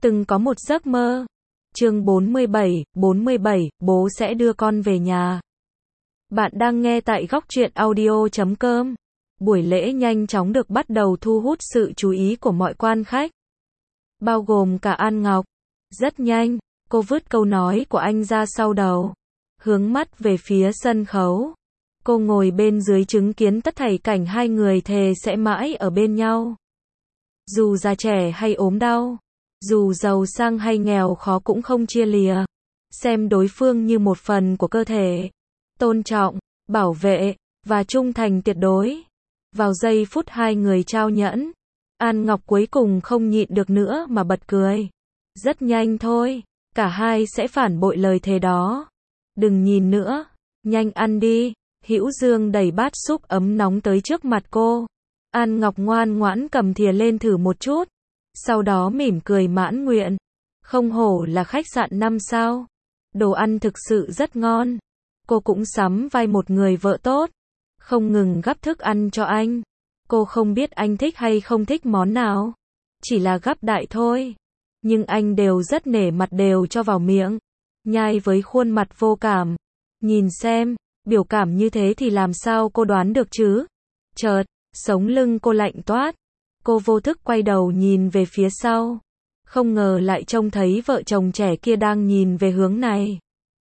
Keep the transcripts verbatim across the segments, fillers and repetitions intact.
Từng có một giấc mơ. Chương bốn mươi bảy, bốn mươi bảy, bố sẽ đưa con về nhà. Bạn đang nghe tại góc truyện audio chấm com. Buổi lễ nhanh chóng được bắt đầu thu hút sự chú ý của mọi quan khách, bao gồm cả An Ngọc. Rất nhanh, cô vứt câu nói của anh ra sau đầu, hướng mắt về phía sân khấu. Cô ngồi bên dưới chứng kiến tất thảy cảnh hai người thề sẽ mãi ở bên nhau. Dù già trẻ hay ốm đau, dù giàu sang hay nghèo khó cũng không chia lìa. Xem đối phương như một phần của cơ thể. Tôn trọng, bảo vệ, và trung thành tuyệt đối. Vào giây phút hai người trao nhẫn, An Ngọc cuối cùng không nhịn được nữa mà bật cười. Rất nhanh thôi, cả hai sẽ phản bội lời thề đó. Đừng nhìn nữa, nhanh ăn đi. Hữu Dương đẩy bát súp ấm nóng tới trước mặt cô. An Ngọc ngoan ngoãn cầm thìa lên thử một chút, sau đó mỉm cười mãn nguyện. Không hổ là khách sạn năm sao. Đồ ăn thực sự rất ngon. Cô cũng sắm vai một người vợ tốt, không ngừng gắp thức ăn cho anh. Cô không biết anh thích hay không thích món nào, chỉ là gắp đại thôi. Nhưng anh đều rất nể mặt đều cho vào miệng, nhai với khuôn mặt vô cảm. Nhìn xem, biểu cảm như thế thì làm sao cô đoán được chứ? Chợt, sống lưng cô lạnh toát. Cô vô thức quay đầu nhìn về phía sau. Không ngờ lại trông thấy vợ chồng trẻ kia đang nhìn về hướng này.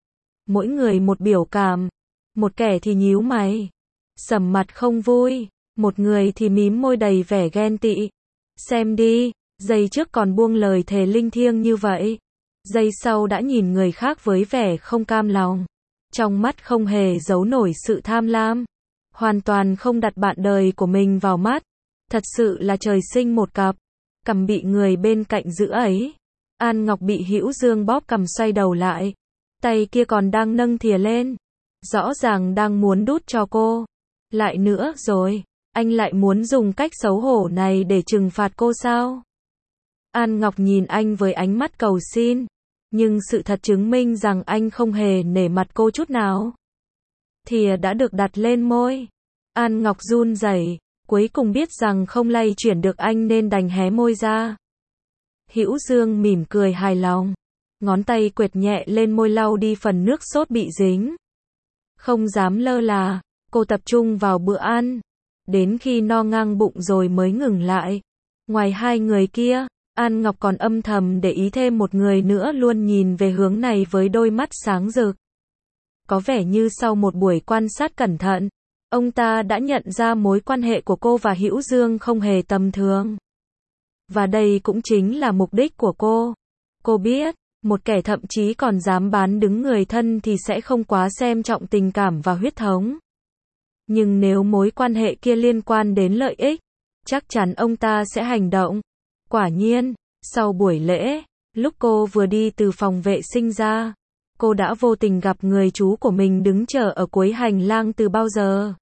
Mỗi người một biểu cảm. Một kẻ thì nhíu mày, sầm mặt không vui. Một người thì mím môi đầy vẻ ghen tị. Xem đi, giây trước còn buông lời thề linh thiêng như vậy, giây sau đã nhìn người khác với vẻ không cam lòng. Trong mắt không hề giấu nổi sự tham lam. Hoàn toàn không đặt bạn đời của mình vào mắt. Thật sự là trời sinh một cặp. Cằm bị người bên cạnh giữ ấy. An Ngọc bị Hữu Dương bóp cằm xoay đầu lại. Tay kia còn đang nâng thìa lên. Rõ ràng đang muốn đút cho cô. Lại nữa rồi, anh lại muốn dùng cách xấu hổ này để trừng phạt cô sao? An Ngọc nhìn anh với ánh mắt cầu xin. Nhưng sự thật chứng minh rằng anh không hề nể mặt cô chút nào. Thìa đã được đặt lên môi. An Ngọc run rẩy, cuối cùng biết rằng không lay chuyển được anh nên đành hé môi ra. Hữu Dương mỉm cười hài lòng, ngón tay quệt nhẹ lên môi lau đi phần nước sốt bị dính. Không dám lơ là, cô tập trung vào bữa ăn, đến khi no ngang bụng rồi mới ngừng lại. Ngoài hai người kia, An Ngọc còn âm thầm để ý thêm một người nữa luôn nhìn về hướng này với đôi mắt sáng rực. Có vẻ như sau một buổi quan sát cẩn thận, ông ta đã nhận ra mối quan hệ của cô và Hữu Dương không hề tầm thường. Và đây cũng chính là mục đích của cô. Cô biết, một kẻ thậm chí còn dám bán đứng người thân thì sẽ không quá xem trọng tình cảm và huyết thống. Nhưng nếu mối quan hệ kia liên quan đến lợi ích, chắc chắn ông ta sẽ hành động. Quả nhiên, sau buổi lễ, lúc cô vừa đi từ phòng vệ sinh ra, cô đã vô tình gặp người chú của mình đứng chờ ở cuối hành lang từ bao giờ.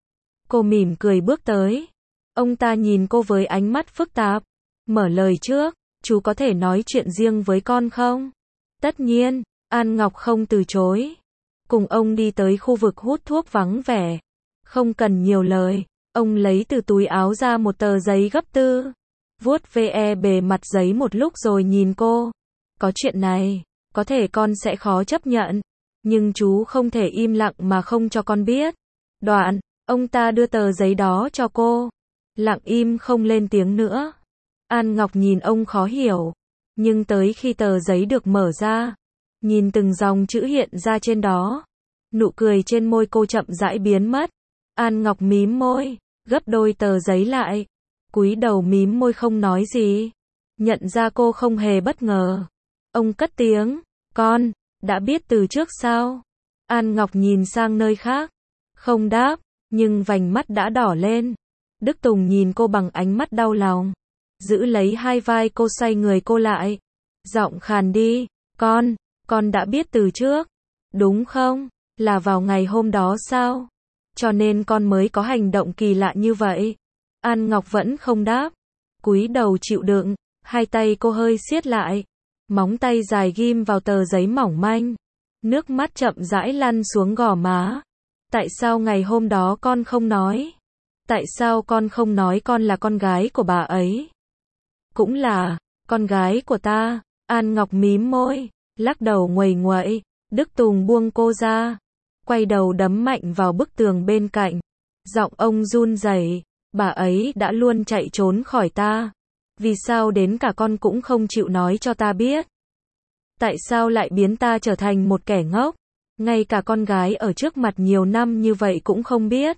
Cô mỉm cười bước tới. Ông ta nhìn cô với ánh mắt phức tạp. Mở lời trước, chú có thể nói chuyện riêng với con không? Tất nhiên, An Ngọc không từ chối. Cùng ông đi tới khu vực hút thuốc vắng vẻ. Không cần nhiều lời, ông lấy từ túi áo ra một tờ giấy gấp tư. Vuốt ve bề mặt giấy một lúc rồi nhìn cô. Có chuyện này, có thể con sẽ khó chấp nhận, nhưng chú không thể im lặng mà không cho con biết. Đoạn, ông ta đưa tờ giấy đó cho cô. Lặng im không lên tiếng nữa. An Ngọc nhìn ông khó hiểu. Nhưng tới khi tờ giấy được mở ra, nhìn từng dòng chữ hiện ra trên đó, nụ cười trên môi cô chậm rãi biến mất. An Ngọc mím môi, gấp đôi tờ giấy lại, cúi đầu mím môi không nói gì. Nhận ra cô không hề bất ngờ, ông cất tiếng, con, đã biết từ trước sao? An Ngọc nhìn sang nơi khác, không đáp, nhưng vành mắt đã đỏ lên. Đức Tùng nhìn cô bằng ánh mắt đau lòng, giữ lấy hai vai cô xoay người cô lại. Giọng khàn đi, con, con đã biết từ trước, đúng không? Là vào ngày hôm đó sao? Cho nên con mới có hành động kỳ lạ như vậy. An Ngọc vẫn không đáp, cúi đầu chịu đựng, hai tay cô hơi siết lại, móng tay dài ghim vào tờ giấy mỏng manh. Nước mắt chậm rãi lăn xuống gò má. Tại sao ngày hôm đó con không nói? Tại sao con không nói con là con gái của bà ấy? Cũng là con gái của ta. An Ngọc mím môi, lắc đầu nguầy nguậy. Đức Tùng buông cô ra, quay đầu đấm mạnh vào bức tường bên cạnh. Giọng ông run rẩy, bà ấy đã luôn chạy trốn khỏi ta. Vì sao đến cả con cũng không chịu nói cho ta biết? Tại sao lại biến ta trở thành một kẻ ngốc? Ngay cả con gái ở trước mặt nhiều năm như vậy cũng không biết.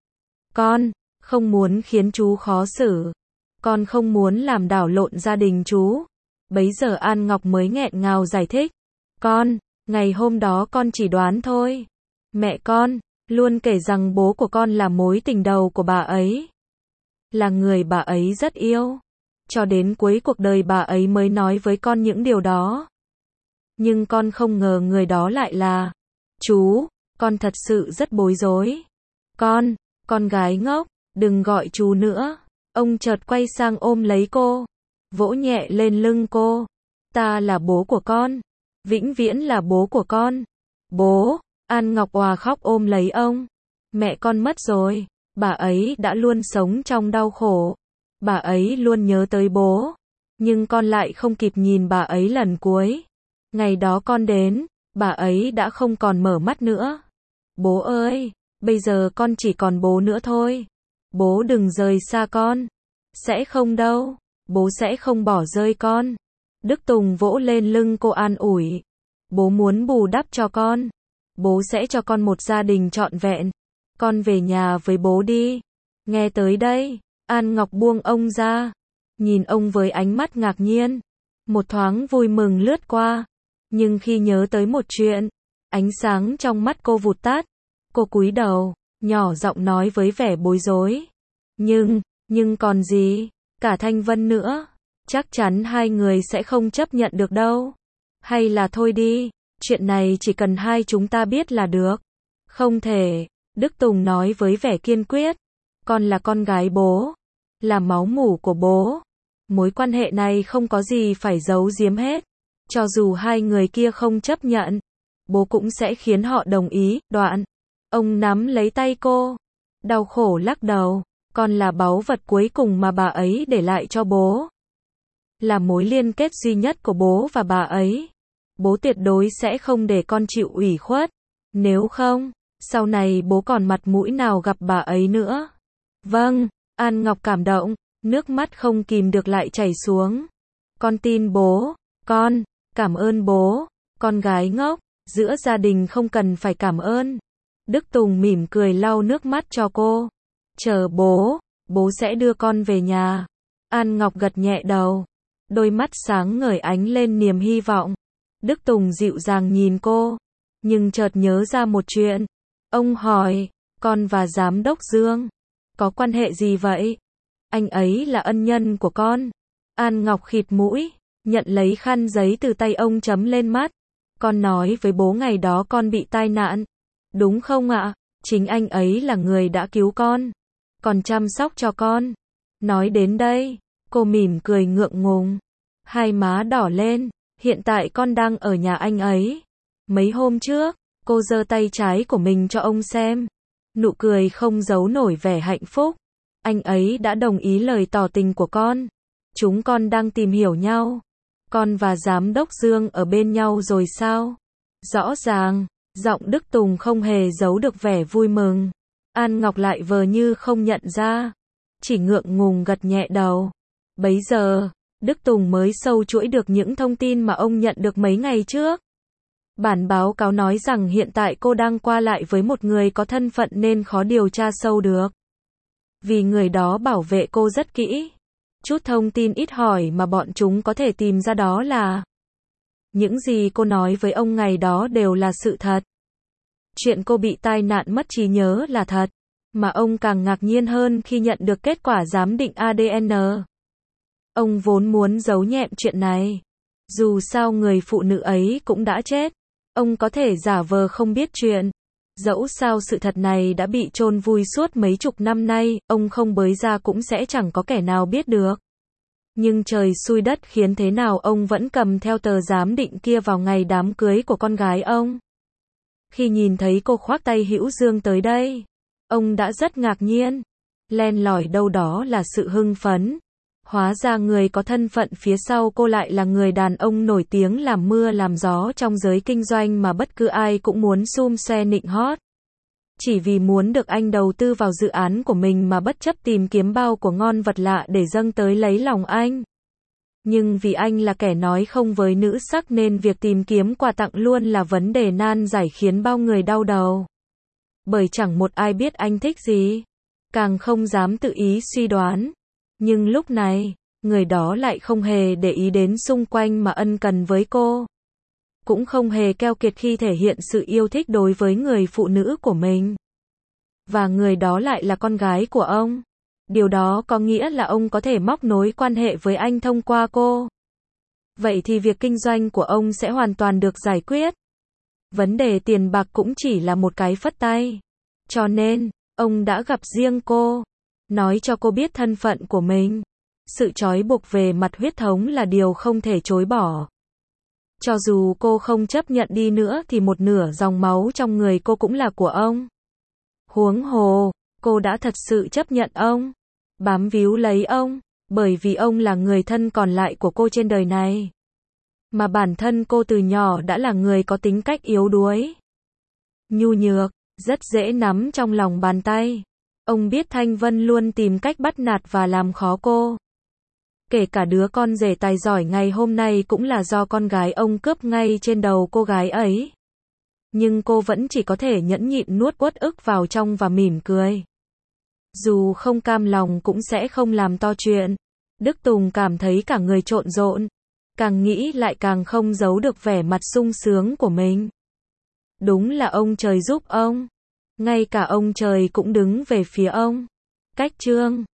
Con không muốn khiến chú khó xử. Con không muốn làm đảo lộn gia đình chú. Bấy giờ An Ngọc mới nghẹn ngào giải thích. Con, ngày hôm đó con chỉ đoán thôi. Mẹ con luôn kể rằng bố của con là mối tình đầu của bà ấy. Là người bà ấy rất yêu. Cho đến cuối cuộc đời bà ấy mới nói với con những điều đó. Nhưng con không ngờ người đó lại là chú. Con thật sự rất bối rối. Con, con gái ngốc, đừng gọi chú nữa. Ông chợt quay sang ôm lấy cô, vỗ nhẹ lên lưng cô. Ta là bố của con. Vĩnh viễn là bố của con. Bố. An Ngọc òa khóc ôm lấy ông. Mẹ con mất rồi. Bà ấy đã luôn sống trong đau khổ. Bà ấy luôn nhớ tới bố. Nhưng con lại không kịp nhìn bà ấy lần cuối. Ngày đó con đến, bà ấy đã không còn mở mắt nữa. Bố ơi, bây giờ con chỉ còn bố nữa thôi. Bố đừng rời xa con. Sẽ không đâu. Bố sẽ không bỏ rơi con. Đức Tùng vỗ lên lưng cô an ủi. Bố muốn bù đắp cho con. Bố sẽ cho con một gia đình trọn vẹn. Con về nhà với bố đi. Nghe tới đây, An Ngọc buông ông ra. Nhìn ông với ánh mắt ngạc nhiên. Một thoáng vui mừng lướt qua. Nhưng khi nhớ tới một chuyện, ánh sáng trong mắt cô vụt tắt. Cô cúi đầu, nhỏ giọng nói với vẻ bối rối. Nhưng, nhưng còn gì? Cả Thanh Vân nữa. Chắc chắn hai người sẽ không chấp nhận được đâu. Hay là thôi đi, chuyện này chỉ cần hai chúng ta biết là được. Không thể, Đức Tùng nói với vẻ kiên quyết. Con là con gái bố, là máu mủ của bố. Mối quan hệ này không có gì phải giấu giếm hết. Cho dù hai người kia không chấp nhận, bố cũng sẽ khiến họ đồng ý. Đoạn, ông nắm lấy tay cô, đau khổ lắc đầu. Con là báu vật cuối cùng mà bà ấy để lại cho bố. Là mối liên kết duy nhất của bố và bà ấy. Bố tuyệt đối sẽ không để con chịu ủy khuất. Nếu không, sau này bố còn mặt mũi nào gặp bà ấy nữa. Vâng, An Ngọc cảm động, nước mắt không kìm được lại chảy xuống. Con tin bố, con, cảm ơn bố, con gái ngốc, giữa gia đình không cần phải cảm ơn. Đức Tùng mỉm cười lau nước mắt cho cô. Chờ bố, bố sẽ đưa con về nhà. An Ngọc gật nhẹ đầu, đôi mắt sáng ngời ánh lên niềm hy vọng. Đức Tùng dịu dàng nhìn cô, nhưng chợt nhớ ra một chuyện. Ông hỏi, con và Giám đốc Dương, có quan hệ gì vậy? Anh ấy là ân nhân của con. An Ngọc khịt mũi, nhận lấy khăn giấy từ tay ông chấm lên mắt. Con nói với bố ngày đó con bị tai nạn. Đúng không ạ? Chính anh ấy là người đã cứu con, còn chăm sóc cho con. Nói đến đây, cô mỉm cười ngượng ngùng, hai má đỏ lên. Hiện tại con đang ở nhà anh ấy. Mấy hôm trước, cô giơ tay trái của mình cho ông xem. Nụ cười không giấu nổi vẻ hạnh phúc. Anh ấy đã đồng ý lời tỏ tình của con. Chúng con đang tìm hiểu nhau. Con và Giám đốc Dương ở bên nhau rồi sao? Rõ ràng, giọng Đức Tùng không hề giấu được vẻ vui mừng. An Ngọc lại vờ như không nhận ra, chỉ ngượng ngùng gật nhẹ đầu. Bấy giờ, Đức Tùng mới sâu chuỗi được những thông tin mà ông nhận được mấy ngày trước. Bản báo cáo nói rằng hiện tại cô đang qua lại với một người có thân phận nên khó điều tra sâu được. Vì người đó bảo vệ cô rất kỹ. Chút thông tin ít hỏi mà bọn chúng có thể tìm ra đó là những gì cô nói với ông ngày đó đều là sự thật. Chuyện cô bị tai nạn mất trí nhớ là thật, mà ông càng ngạc nhiên hơn khi nhận được kết quả giám định a đê en. Ông vốn muốn giấu nhẹm chuyện này. Dù sao người phụ nữ ấy cũng đã chết. Ông có thể giả vờ không biết chuyện. Dẫu sao sự thật này đã bị chôn vùi suốt mấy chục năm nay, ông không bới ra cũng sẽ chẳng có kẻ nào biết được. Nhưng trời xui đất khiến thế nào ông vẫn cầm theo tờ giám định kia vào ngày đám cưới của con gái ông. Khi nhìn thấy cô khoác tay Hữu Dương tới đây, ông đã rất ngạc nhiên. Len lỏi đâu đó là sự hưng phấn. Hóa ra người có thân phận phía sau cô lại là người đàn ông nổi tiếng làm mưa làm gió trong giới kinh doanh mà bất cứ ai cũng muốn xum xoe nịnh hót. Chỉ vì muốn được anh đầu tư vào dự án của mình mà bất chấp tìm kiếm bao của ngon vật lạ để dâng tới lấy lòng anh. Nhưng vì anh là kẻ nói không với nữ sắc nên việc tìm kiếm quà tặng luôn là vấn đề nan giải khiến bao người đau đầu. Bởi chẳng một ai biết anh thích gì, càng không dám tự ý suy đoán. Nhưng lúc này, người đó lại không hề để ý đến xung quanh mà ân cần với cô. Cũng không hề keo kiệt khi thể hiện sự yêu thích đối với người phụ nữ của mình. Và người đó lại là con gái của ông. Điều đó có nghĩa là ông có thể móc nối quan hệ với anh thông qua cô. Vậy thì việc kinh doanh của ông sẽ hoàn toàn được giải quyết. Vấn đề tiền bạc cũng chỉ là một cái phất tay. Cho nên, ông đã gặp riêng cô, nói cho cô biết thân phận của mình. Sự trói buộc về mặt huyết thống là điều không thể chối bỏ. Cho dù cô không chấp nhận đi nữa thì một nửa dòng máu trong người cô cũng là của ông. Huống hồ, cô đã thật sự chấp nhận ông, bám víu lấy ông, bởi vì ông là người thân còn lại của cô trên đời này. Mà bản thân cô từ nhỏ đã là người có tính cách yếu đuối, nhu nhược, rất dễ nắm trong lòng bàn tay. Ông biết Thanh Vân luôn tìm cách bắt nạt và làm khó cô. Kể cả đứa con rể tài giỏi ngày hôm nay cũng là do con gái ông cướp ngay trên đầu cô gái ấy. Nhưng cô vẫn chỉ có thể nhẫn nhịn nuốt uất ức vào trong và mỉm cười. Dù không cam lòng cũng sẽ không làm to chuyện. Đức Tùng cảm thấy cả người trộn rộn. Càng nghĩ lại càng không giấu được vẻ mặt sung sướng của mình. Đúng là ông trời giúp ông. Ngay cả ông trời cũng đứng về phía ông. Cách chương